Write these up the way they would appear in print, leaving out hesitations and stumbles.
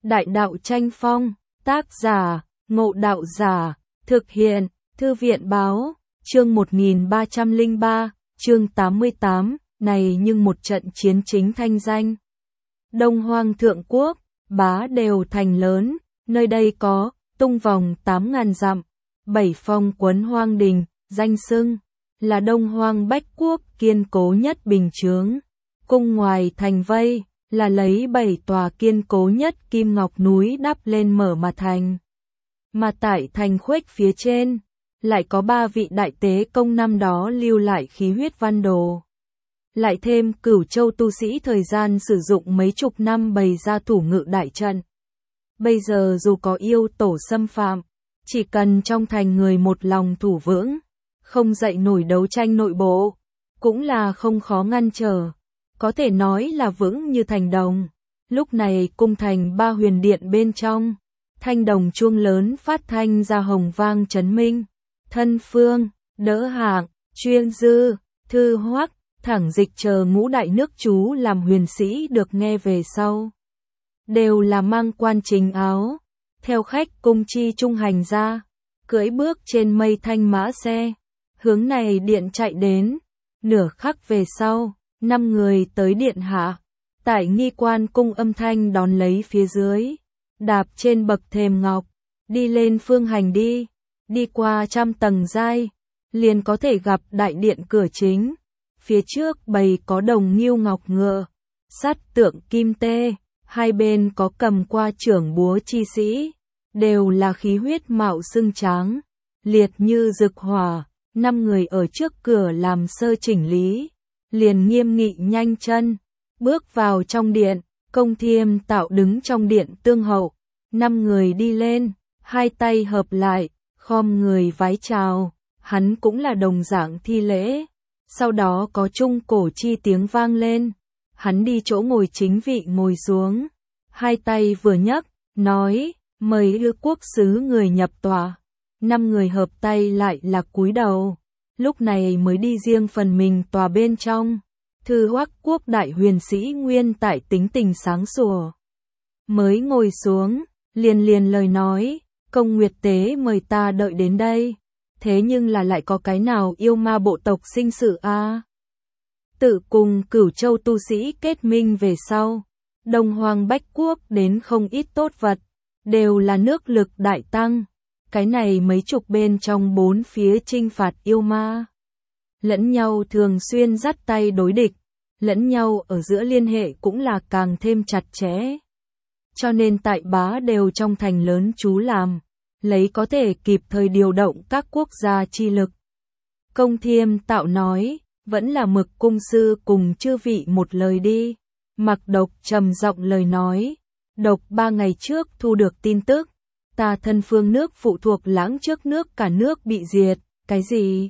Đại đạo tranh phong, tác giả, Ngộ Đạo Giả, thực hiện, Thư viện Báo, chương 1303, chương 88, này nhưng một trận chiến chính thanh danh. Đông Hoang Thượng Quốc, Bá Đều thành lớn, nơi đây có, tung vòng 8.000 dặm, 7 phong quấn hoang đình, danh xưng là Đông Hoang Bách Quốc kiên cố nhất bình chướng. Cung ngoài thành vây, là lấy 7 tòa kiên cố nhất kim ngọc núi đắp lên mở mà thành. Mà tại thành khuếch phía trên, lại có 3 vị đại tế công năm đó lưu lại khí huyết văn đồ. Lại thêm Cửu Châu tu sĩ thời gian sử dụng mấy chục năm bày ra thủ ngự đại trận. Bây giờ dù có yêu tổ xâm phạm, chỉ cần trong thành người một lòng thủ vững, không dậy nổi đấu tranh nội bộ, cũng là không khó ngăn trở. Có thể nói là vững như thành đồng. Lúc này cung thành Ba Huyền Điện bên trong, thanh đồng chuông lớn phát thanh ra hồng vang chấn minh. Thân Phương, Đỡ Hạng, Chuyên Dư, Thư Hoắc, Thẳng Dịch chờ ngũ đại nước chú làm huyền sĩ được nghe về sau. Đều là mang quan chính áo, theo khách cung chi trung hành ra, cưỡi bước trên mây thanh mã xe, hướng này điện chạy đến. Nửa khắc về sau, 5 người tới điện hạ, tại nghi quan cung âm thanh đón lấy phía dưới, đạp trên bậc thềm ngọc, đi lên phương hành đi qua trăm tầng giai, liền có thể gặp đại điện cửa chính. Phía trước bày có đồng nghiêu ngọc ngựa, sắt tượng kim tê, hai bên có cầm qua trưởng búa chi sĩ, đều là khí huyết mạo xưng tráng, liệt như rực hỏa. 5 người ở trước cửa làm sơ chỉnh lý, liền nghiêm nghị nhanh chân, bước vào trong điện. Công Thiêm Tạo đứng trong điện tương hậu, 5 người đi lên, hai tay hợp lại, khom người vái chào, hắn cũng là đồng dạng thi lễ. Sau đó có trung cổ chi tiếng vang lên, hắn đi chỗ ngồi chính vị ngồi xuống, hai tay vừa nhấc, nói, mời ư quốc sứ người nhập tòa. 5 người hợp tay lại là cúi đầu, lúc này mới đi riêng phần mình tòa bên trong. Thư Hoắc quốc đại huyền sĩ nguyên tại tính tình sáng sủa, mới ngồi xuống, liền lời nói, Công Nguyệt Tế mời ta đợi đến đây, thế nhưng là lại có cái nào yêu ma bộ tộc sinh sự a? Tự cùng Cửu Châu tu sĩ kết minh về sau, Đông Hoang Bách Quốc đến không ít tốt vật, đều là nước lực đại tăng. Cái này mấy chục bên trong 4 phía chinh phạt yêu ma, lẫn nhau thường xuyên dắt tay đối địch, lẫn nhau ở giữa liên hệ cũng là càng thêm chặt chẽ. Cho nên tại Bá Đều trong thành lớn chú làm, lấy có thể kịp thời điều động các quốc gia chi lực. Công Thiêm Tạo nói, vẫn là Mực cung sư cùng chư vị một lời đi. Mặc Độc trầm giọng lời nói, Độc 3 ngày trước thu được tin tức, ta thân phương nước phụ thuộc Lãng trước nước cả nước bị diệt. Cái gì?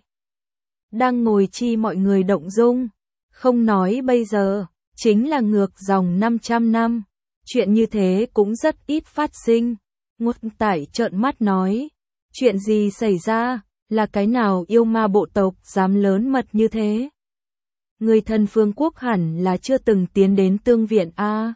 Đang ngồi chi mọi người động dung, không nói bây giờ, chính là ngược dòng 500 năm, chuyện như thế cũng rất ít phát sinh. Ngốt Tải trợn mắt nói, chuyện gì xảy ra, là cái nào yêu ma bộ tộc dám lớn mật như thế? Người thân phương quốc hẳn là chưa từng tiến đến tương viện a.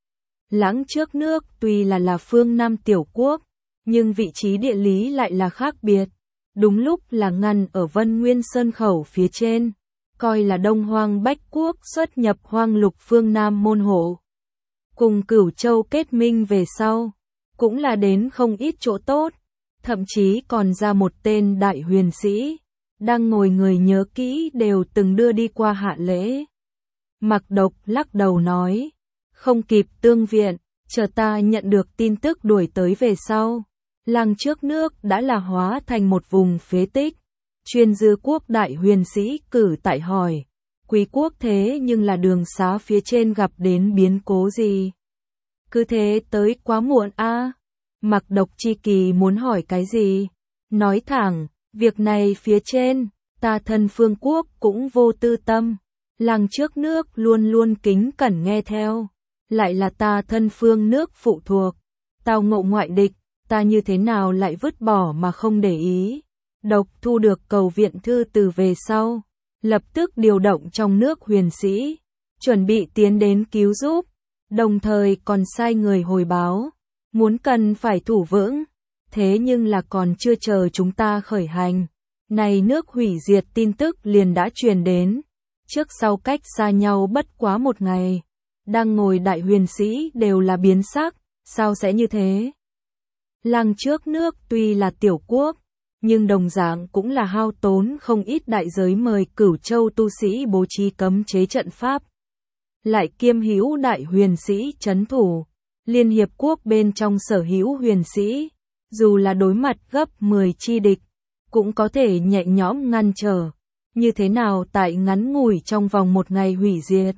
Lãng trước nước tuy là phương Nam tiểu quốc, nhưng vị trí địa lý lại là khác biệt. Đúng lúc là ngăn ở Vân Nguyên Sơn khẩu phía trên, coi là Đông Hoang Bách Quốc xuất nhập hoang lục phương Nam môn hộ. Cùng Cửu Châu kết minh về sau, cũng là đến không ít chỗ tốt, thậm chí còn ra một tên đại huyền sĩ, đang ngồi người nhớ kỹ đều từng đưa đi qua hạ lễ. Mặc Độc lắc đầu nói, không kịp tương viện, chờ ta nhận được tin tức đuổi tới về sau. Làng trước nước đã là hóa thành một vùng phế tích. Chuyên Dư quốc đại huyền sĩ cử tại hỏi, quý quốc thế nhưng là đường xá phía trên gặp đến biến cố gì? Cứ thế tới quá muộn a. Mặc Độc chi kỳ muốn hỏi cái gì? Nói thẳng, việc này phía trên, ta thân phương quốc cũng vô tư tâm. Làng trước nước luôn luôn kính cẩn nghe theo. Lại là ta thân phương nước phụ thuộc. Tao ngộ ngoại địch, ta như thế nào lại vứt bỏ mà không để ý. Độc thu được cầu viện thư từ về sau, lập tức điều động trong nước huyền sĩ, chuẩn bị tiến đến cứu giúp, đồng thời còn sai người hồi báo, muốn cần phải thủ vững. Thế nhưng là còn chưa chờ chúng ta khởi hành, này nước hủy diệt tin tức liền đã truyền đến. Trước sau cách xa nhau bất quá một ngày, đang ngồi đại huyền sĩ đều là biến sắc, sao sẽ như thế? Lăng trước nước tuy là tiểu quốc, nhưng đồng dạng cũng là hao tốn không ít đại giới mời Cửu Châu tu sĩ bố trí cấm chế trận pháp. Lại kiêm hữu đại huyền sĩ trấn thủ, Liên Hiệp Quốc bên trong sở hữu huyền sĩ, dù là đối mặt gấp 10 chi địch, cũng có thể nhẹ nhõm ngăn trở. Như thế nào tại ngắn ngủi trong vòng một ngày hủy diệt?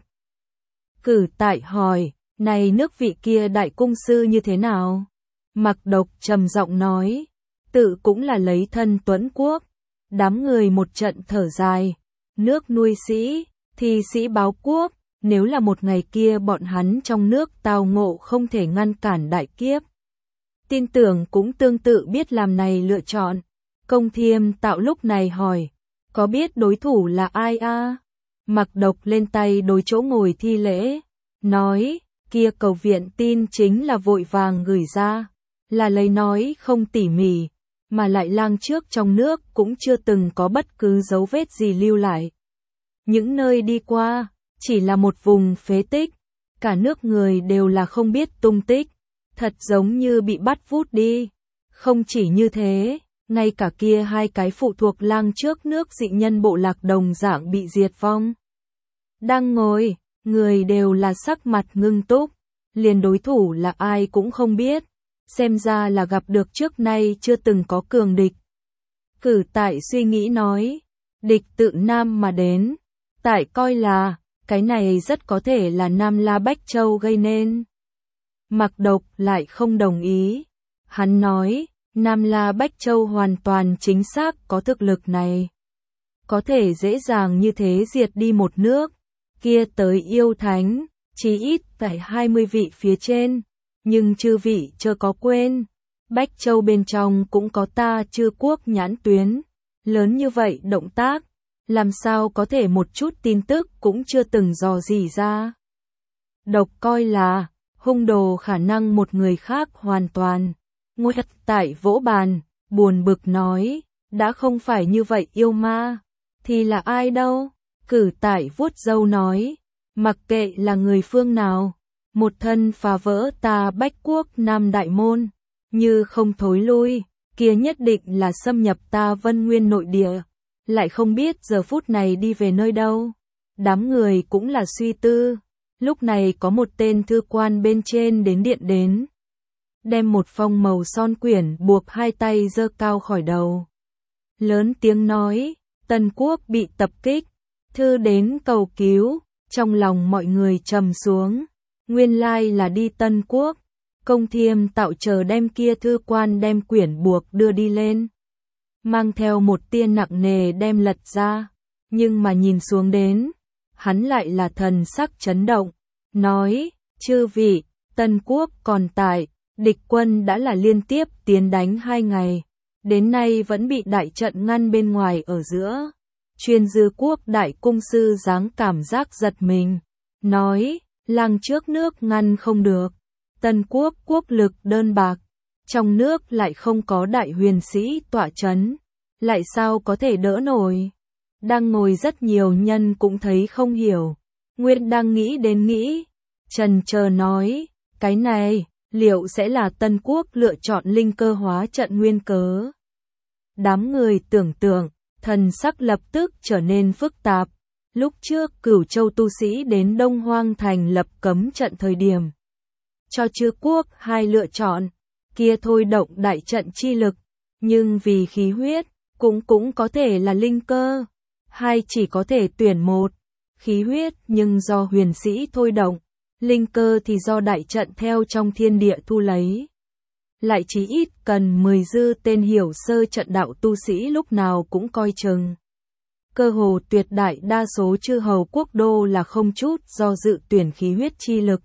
Cử tại hỏi, này nước vị kia đại cung sư như thế nào? Mặc Độc trầm giọng nói, tự cũng là lấy thân tuẫn quốc. Đám người một trận thở dài, nước nuôi sĩ, thì sĩ báo quốc, nếu là một ngày kia bọn hắn trong nước tao ngộ không thể ngăn cản đại kiếp. Tin tưởng cũng tương tự biết làm này lựa chọn. Công Thiêm Tạo lúc này hỏi, có biết đối thủ là ai a? Mặc Độc lên tay đối chỗ ngồi thi lễ, nói, kia cầu viện tin chính là vội vàng gửi ra, là lấy nói không tỉ mỉ, mà lại lang trước trong nước cũng chưa từng có bất cứ dấu vết gì lưu lại. Những nơi đi qua, chỉ là một vùng phế tích, cả nước người đều là không biết tung tích, thật giống như bị bắt vút đi. Không chỉ như thế, ngay cả kia hai cái phụ thuộc lang trước nước dị nhân bộ lạc đồng dạng bị diệt vong. Đang ngồi, người đều là sắc mặt ngưng túc, liền đối thủ là ai cũng không biết, xem ra là gặp được trước nay chưa từng có cường địch. Cử tại suy nghĩ nói, địch tự Nam mà đến, tại coi là, cái này rất có thể là Nam La Bách Châu gây nên. Mặc Độc lại không đồng ý, hắn nói, Nam La Bách Châu hoàn toàn chính xác có thực lực này. Có thể dễ dàng như thế diệt đi một nước, kia tới yêu thánh, chí ít tại 20 vị phía trên, nhưng chư vị chưa có quên, Bách Châu bên trong cũng có ta chư quốc nhãn tuyến, lớn như vậy động tác, làm sao có thể một chút tin tức cũng chưa từng dò dỉ ra. Độc coi là, hung đồ khả năng một người khác hoàn toàn. Nguyệt tại vỗ bàn, buồn bực nói, đã không phải như vậy yêu ma, thì là ai đâu? Cử tại vuốt râu nói, mặc kệ là người phương nào, một thân phá vỡ ta Bách Quốc Nam Đại Môn, như không thối lui, kia nhất định là xâm nhập ta Vân Nguyên nội địa, lại không biết giờ phút này đi về nơi đâu. Đám người cũng là suy tư, lúc này có một tên thư quan bên trên đến điện đến. Đem một phong màu son quyển buộc hai tay giơ cao khỏi đầu. Lớn tiếng nói, Tân Quốc bị tập kích, thư đến cầu cứu, trong lòng mọi người trầm xuống. Nguyên lai là đi Tân Quốc, Công Thiêm Tạo chờ đem kia thư quan đem quyển buộc đưa đi lên. Mang theo một tia nặng nề đem lật ra, nhưng mà nhìn xuống đến, hắn lại là thần sắc chấn động, nói, chư vị, Tân Quốc còn tại. Địch quân đã là liên tiếp tiến đánh 2 ngày, đến nay vẫn bị đại trận ngăn bên ngoài ở giữa. Chuyên dư quốc đại cung sư dáng cảm giác giật mình, nói, lăng trước nước ngăn không được, Tân Quốc quốc lực đơn bạc, trong nước lại không có đại huyền sĩ tọa chấn, lại sao có thể đỡ nổi. Đang ngồi rất nhiều nhân cũng thấy không hiểu, Nguyên đang nghĩ đến nghĩ, trần chờ nói, cái này liệu sẽ là Tân Quốc lựa chọn linh cơ hóa trận nguyên cớ? Đám người tưởng tượng, thần sắc lập tức trở nên phức tạp. Lúc trước Cửu Châu tu sĩ đến Đông Hoang thành lập cấm trận thời điểm, cho chư quốc hai lựa chọn, kia thôi động đại trận chi lực, nhưng vì khí huyết, cũng có thể là linh cơ, hai chỉ có thể tuyển một, khí huyết nhưng do huyền sĩ thôi động. Linh cơ thì do đại trận theo trong thiên địa thu lấy. Lại chỉ ít cần 10 dư tên hiểu sơ trận đạo tu sĩ lúc nào cũng coi chừng. Cơ hồ tuyệt đại đa số chư hầu quốc đô là không chút do dự tuyển khí huyết chi lực.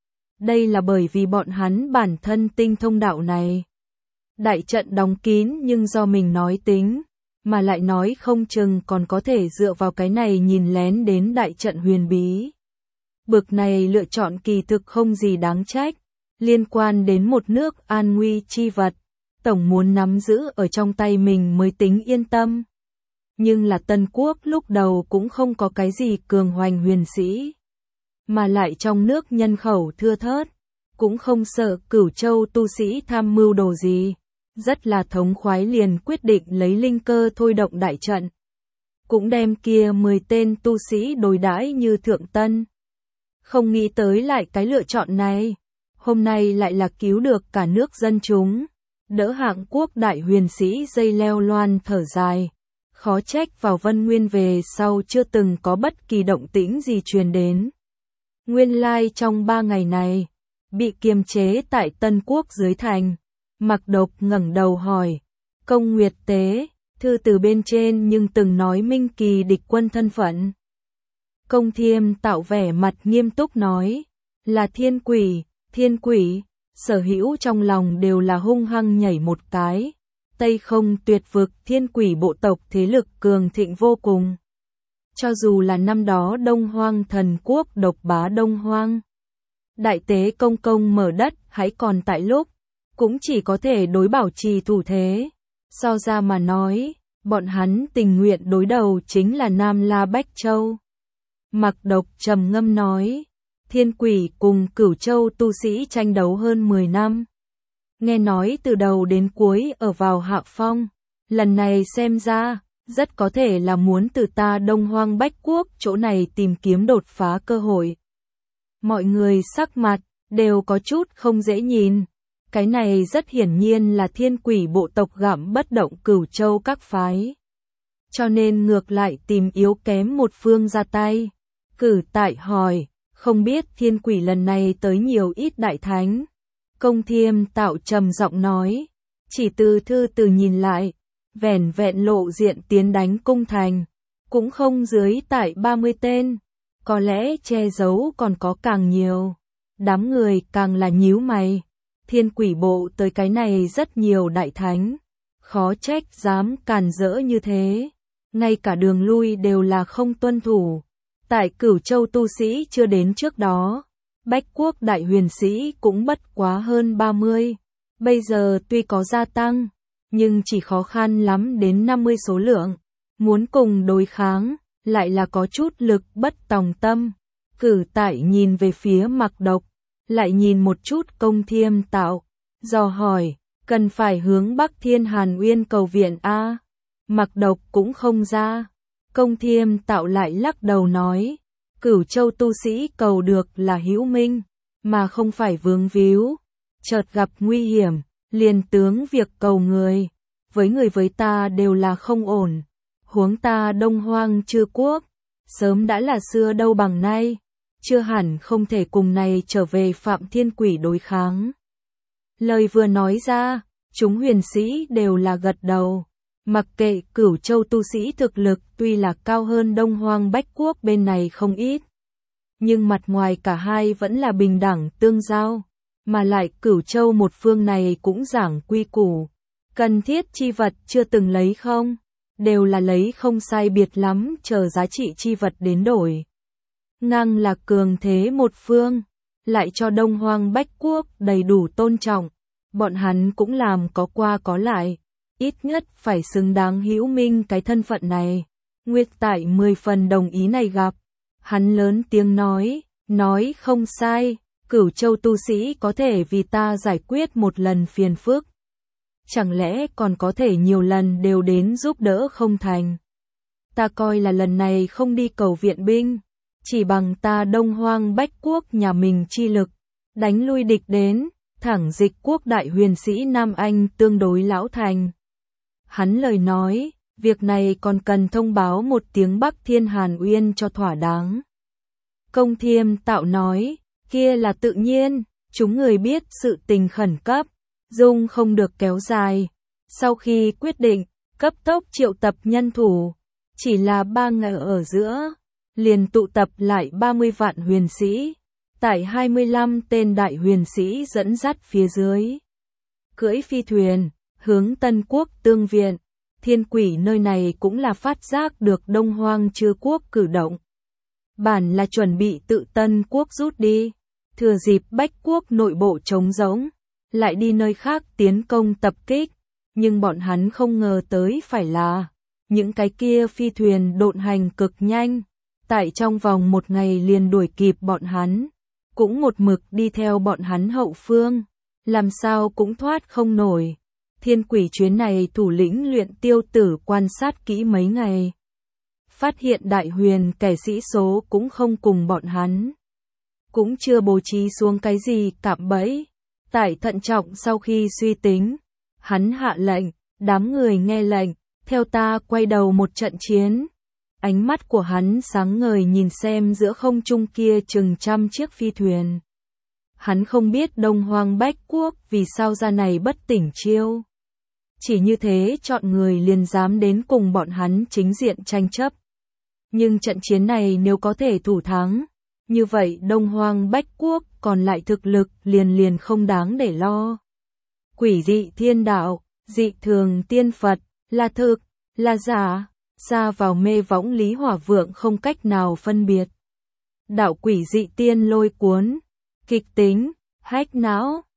Đây là bởi vì bọn hắn bản thân tinh thông đạo này. Đại trận đóng kín nhưng do mình nói tính, mà lại nói không chừng còn có thể dựa vào cái này nhìn lén đến đại trận huyền bí. Bực này lựa chọn kỳ thực không gì đáng trách, liên quan đến một nước an nguy chi vật, tổng muốn nắm giữ ở trong tay mình mới tính yên tâm. Nhưng là Tân Quốc lúc đầu cũng không có cái gì cường hoành huyền sĩ, mà lại trong nước nhân khẩu thưa thớt, cũng không sợ Cửu Châu tu sĩ tham mưu đồ gì, rất là thống khoái liền quyết định lấy linh cơ thôi động đại trận. Cũng đem kia 10 tên tu sĩ đối đãi như thượng tân. Không nghĩ tới lại cái lựa chọn này, hôm nay lại là cứu được cả nước dân chúng, đỡ hạng quốc đại huyền sĩ dây leo loan thở dài. Khó trách vào Vân Nguyên về sau chưa từng có bất kỳ động tĩnh gì truyền đến. Nguyên lai trong 3 ngày này, bị kiềm chế tại Tân Quốc dưới thành. Mạc Độc ngẩng đầu hỏi, Công Nguyệt Tế, thư từ bên trên nhưng từng nói Minh Kỳ địch quân thân phận. Công Thiêm tạo vẻ mặt nghiêm túc nói, là thiên quỷ, sở hữu trong lòng đều là hung hăng nhảy một cái. Tây Không Tuyệt Vực thiên quỷ bộ tộc thế lực cường thịnh vô cùng. Cho dù là năm đó Đông Hoang thần quốc độc bá Đông Hoang, đại tế công công mở đất hãy còn tại lúc, cũng chỉ có thể đối bảo trì thủ thế. So ra mà nói, bọn hắn tình nguyện đối đầu chính là Nam La Bách Châu. Mạc Độc trầm ngâm nói, thiên quỷ cùng Cửu Châu tu sĩ tranh đấu hơn 10 năm. Nghe nói từ đầu đến cuối ở vào hạ phong, lần này xem ra, rất có thể là muốn từ ta Đông Hoang Bách Quốc chỗ này tìm kiếm đột phá cơ hội. Mọi người sắc mặt, đều có chút không dễ nhìn. Cái này rất hiển nhiên là thiên quỷ bộ tộc gặm bất động Cửu Châu các phái. Cho nên ngược lại tìm yếu kém một phương ra tay. Cử Tại hỏi, không biết thiên quỷ lần này tới nhiều ít đại thánh. Công Thiêm Tạo trầm giọng nói, chỉ từ thư từ nhìn lại, vẻn vẹn lộ diện tiến đánh cung thành, cũng không dưới tại 30 tên, có lẽ che giấu còn có càng nhiều. Đám người càng là nhíu mày, thiên quỷ bộ tới cái này rất nhiều đại thánh, khó trách dám càn rỡ như thế, ngay cả đường lui đều là không tuân thủ. Tại Cửu Châu tu sĩ chưa đến trước đó, Bách Quốc đại huyền sĩ cũng bất quá hơn 30, bây giờ tuy có gia tăng, nhưng chỉ khó khăn lắm đến 50 số lượng, muốn cùng đối kháng, lại là có chút lực bất tòng tâm. Cử Tại nhìn về phía Mạc Độc, lại nhìn một chút Công Thiêm Tạo, dò hỏi, cần phải hướng Bắc Thiên Hàn Uyên cầu viện a? Mạc Độc cũng không ra. Công Thiêm Tạo lại lắc đầu nói, Cửu Châu tu sĩ cầu được là hữu minh, mà không phải vướng víu. Chợt gặp nguy hiểm, liền tướng việc cầu người, với người với ta đều là không ổn. Huống ta Đông Hoang Chư Quốc, sớm đã là xưa đâu bằng nay, chưa hẳn không thể cùng này trở về Phạm Thiên Quỷ đối kháng. Lời vừa nói ra, chúng huyền sĩ đều là gật đầu. Mặc kệ Cửu Châu tu sĩ thực lực tuy là cao hơn Đông Hoang Bách Quốc bên này không ít, nhưng mặt ngoài cả hai vẫn là bình đẳng tương giao, mà lại Cửu Châu một phương này cũng giảng quy củ, cần thiết chi vật chưa từng lấy không, đều là lấy không sai biệt lắm chờ giá trị chi vật đến đổi. Ngang là cường thế một phương, lại cho Đông Hoang Bách Quốc đầy đủ tôn trọng, bọn hắn cũng làm có qua có lại. Ít nhất phải xứng đáng hữu minh cái thân phận này. Nguyệt Tại 10 phần đồng ý này gặp. Hắn lớn tiếng nói không sai, Cửu Châu tu sĩ có thể vì ta giải quyết một lần phiền phức. Chẳng lẽ còn có thể nhiều lần đều đến giúp đỡ không thành. Ta coi là lần này không đi cầu viện binh, chỉ bằng ta Đông Hoang Bách Quốc nhà mình chi lực, đánh lui địch đến, thẳng dịch quốc đại huyền sĩ Nam Anh tương đối lão thành. Hắn lời nói, việc này còn cần thông báo một tiếng Bắc Thiên Hàn Uyên cho thỏa đáng. Công Thiêm Tạo nói, kia là tự nhiên, chúng người biết sự tình khẩn cấp, dung không được kéo dài. Sau khi quyết định, cấp tốc triệu tập nhân thủ, chỉ là 3 ngày ở giữa, liền tụ tập lại 30 vạn huyền sĩ, tại 25 tên đại huyền sĩ dẫn dắt phía dưới. Cưỡi phi thuyền, hướng Tân Quốc tương viện, thiên quỷ nơi này cũng là phát giác được Đông Hoang Chư Quốc cử động. Bản là chuẩn bị tự Tân Quốc rút đi, thừa dịp Bách Quốc nội bộ trống rỗng, lại đi nơi khác tiến công tập kích, nhưng bọn hắn không ngờ tới phải là những cái kia phi thuyền độn hành cực nhanh, tại trong vòng một ngày liền đuổi kịp bọn hắn, cũng một mực đi theo bọn hắn hậu phương, làm sao cũng thoát không nổi. Thiên Quỷ chuyến này thủ lĩnh Luyện Tiêu Tử quan sát kỹ mấy ngày, phát hiện Đại Huyền kẻ sĩ số cũng không cùng bọn hắn, cũng chưa bố trí xuống cái gì cạm bẫy. Tại thận trọng sau khi suy tính, hắn hạ lệnh, đám người nghe lệnh, theo ta quay đầu một trận chiến. Ánh mắt của hắn sáng ngời nhìn xem giữa không trung kia chừng trăm chiếc phi thuyền. Hắn không biết Đông Hoang Bách Quốc vì sao ra này bất tỉnh chiêu. Chỉ như thế chọn người liền dám đến cùng bọn hắn chính diện tranh chấp. Nhưng trận chiến này nếu có thể thủ thắng, như vậy Đông Hoang Bách Quốc còn lại thực lực liền không đáng để lo. Quỷ dị thiên đạo, dị thường tiên Phật, là thực, là giả, xa vào mê võng Lý Hỏa Vượng không cách nào phân biệt. Đạo quỷ dị tiên lôi cuốn, kịch tính, hách não,